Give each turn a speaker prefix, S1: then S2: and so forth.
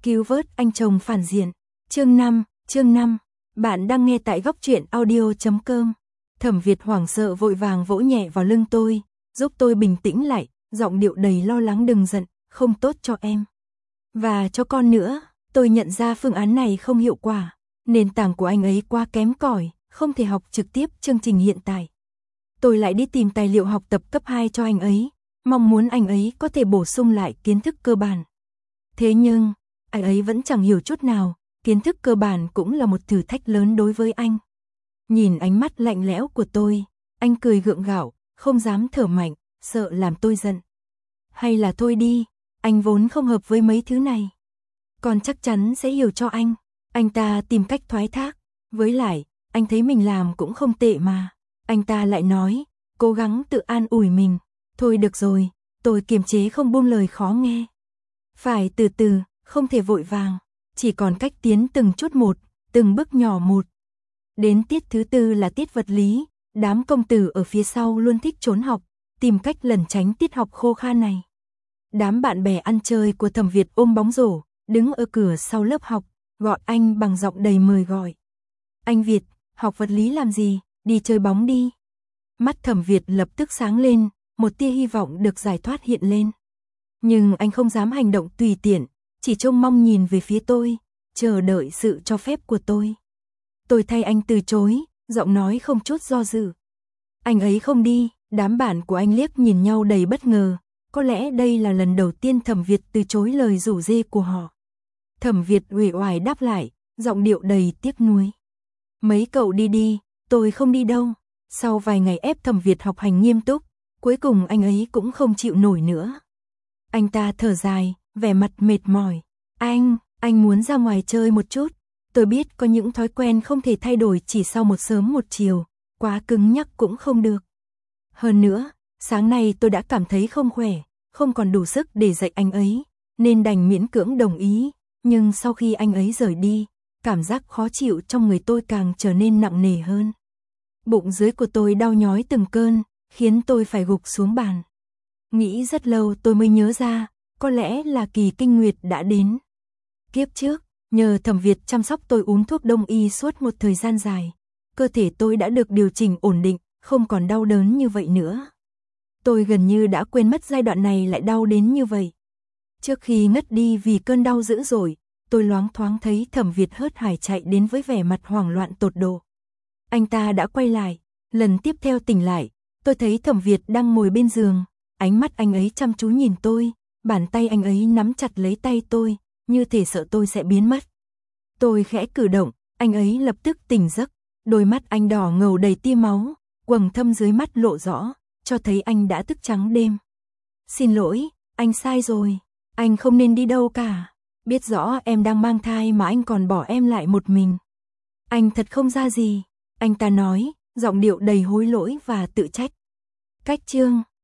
S1: Cứu vớt anh chồng phản diện. Chương 5. Bạn đang nghe tại góc truyện audio.com. Thẩm Việt hoảng sợ vội vàng vỗ nhẹ vào lưng tôi, giúp tôi bình tĩnh lại, giọng điệu đầy lo lắng. Đừng giận, không tốt cho em. Và cho con nữa. Tôi nhận ra phương án này không hiệu quả. Nền tảng của anh ấy quá kém cỏi, không thể học trực tiếp chương trình hiện tại. Tôi lại đi tìm tài liệu học tập cấp 2 cho anh ấy, mong muốn anh ấy có thể bổ sung lại kiến thức cơ bản. Thế nhưng, anh ấy vẫn chẳng hiểu chút nào, kiến thức cơ bản cũng là một thử thách lớn đối với anh. Nhìn ánh mắt lạnh lẽo của tôi, anh cười gượng gạo, không dám thở mạnh, sợ làm tôi giận. Hay là thôi đi, anh vốn không hợp với mấy thứ này. Con chắc chắn sẽ hiểu cho anh. Anh ta tìm cách thoái thác. Với lại, anh thấy mình làm cũng không tệ mà. Anh ta lại nói, cố gắng tự an ủi mình. Thôi được rồi, tôi kiềm chế không buông lời khó nghe. Phải từ từ, không thể vội vàng. Chỉ còn cách tiến từng chút một, từng bước nhỏ một. Đến tiết thứ 4 là tiết vật lý. Đám công tử ở phía sau luôn thích trốn học, tìm cách lẩn tránh tiết học khô khan này. Đám bạn bè ăn chơi của Thẩm Việt ôm bóng rổ, đứng ở cửa sau lớp học, gọi anh bằng giọng đầy mời gọi. Anh Việt, học vật lý làm gì, đi chơi bóng đi. Mắt Thẩm Việt lập tức sáng lên, một tia hy vọng được giải thoát hiện lên. Nhưng anh không dám hành động tùy tiện, chỉ trông mong nhìn về phía tôi, chờ đợi sự cho phép của tôi. Tôi thay anh từ chối, giọng nói không chút do dự. Anh ấy không đi. Đám bạn của anh liếc nhìn nhau đầy bất ngờ. Có lẽ đây là lần đầu tiên Thẩm Việt từ chối lời rủ rê của họ. Thẩm Việt uể oải đáp lại, giọng điệu đầy tiếc nuối. Mấy cậu đi đi, tôi không đi đâu. Sau vài ngày ép Thẩm Việt học hành nghiêm túc, cuối cùng anh ấy cũng không chịu nổi nữa. Anh ta thở dài, vẻ mặt mệt mỏi. Anh muốn ra ngoài chơi một chút. Tôi biết có những thói quen không thể thay đổi chỉ sau một sớm một chiều, quá cứng nhắc cũng không được. Hơn nữa, sáng nay tôi đã cảm thấy không khỏe, không còn đủ sức để dạy anh ấy, nên đành miễn cưỡng đồng ý. Nhưng sau khi anh ấy rời đi, cảm giác khó chịu trong người tôi càng trở nên nặng nề hơn. Bụng dưới của tôi đau nhói từng cơn, khiến tôi phải gục xuống bàn. Nghĩ rất lâu tôi mới nhớ ra, có lẽ là kỳ kinh nguyệt đã đến. Kiếp trước, nhờ Thẩm Việt chăm sóc tôi uống thuốc đông y suốt một thời gian dài, cơ thể tôi đã được điều chỉnh ổn định, không còn đau đớn như vậy nữa. Tôi gần như đã quên mất giai đoạn này lại đau đến như vậy. Trước khi ngất đi vì cơn đau dữ dội, tôi loáng thoáng thấy Thẩm Việt hớt hải chạy đến với vẻ mặt hoảng loạn tột độ. Anh ta đã quay lại, lần tiếp theo tỉnh lại, tôi thấy Thẩm Việt đang ngồi bên giường, ánh mắt anh ấy chăm chú nhìn tôi, bàn tay anh ấy nắm chặt lấy tay tôi, như thể sợ tôi sẽ biến mất. Tôi khẽ cử động, anh ấy lập tức tỉnh giấc, đôi mắt anh đỏ ngầu đầy tia máu, quầng thâm dưới mắt lộ rõ, cho thấy anh đã thức trắng đêm. Xin lỗi, anh sai rồi, anh không nên đi đâu cả, biết rõ em đang mang thai mà anh còn bỏ em lại một mình. Anh thật không ra gì, anh ta nói, giọng điệu đầy hối lỗi và tự trách. Cách chương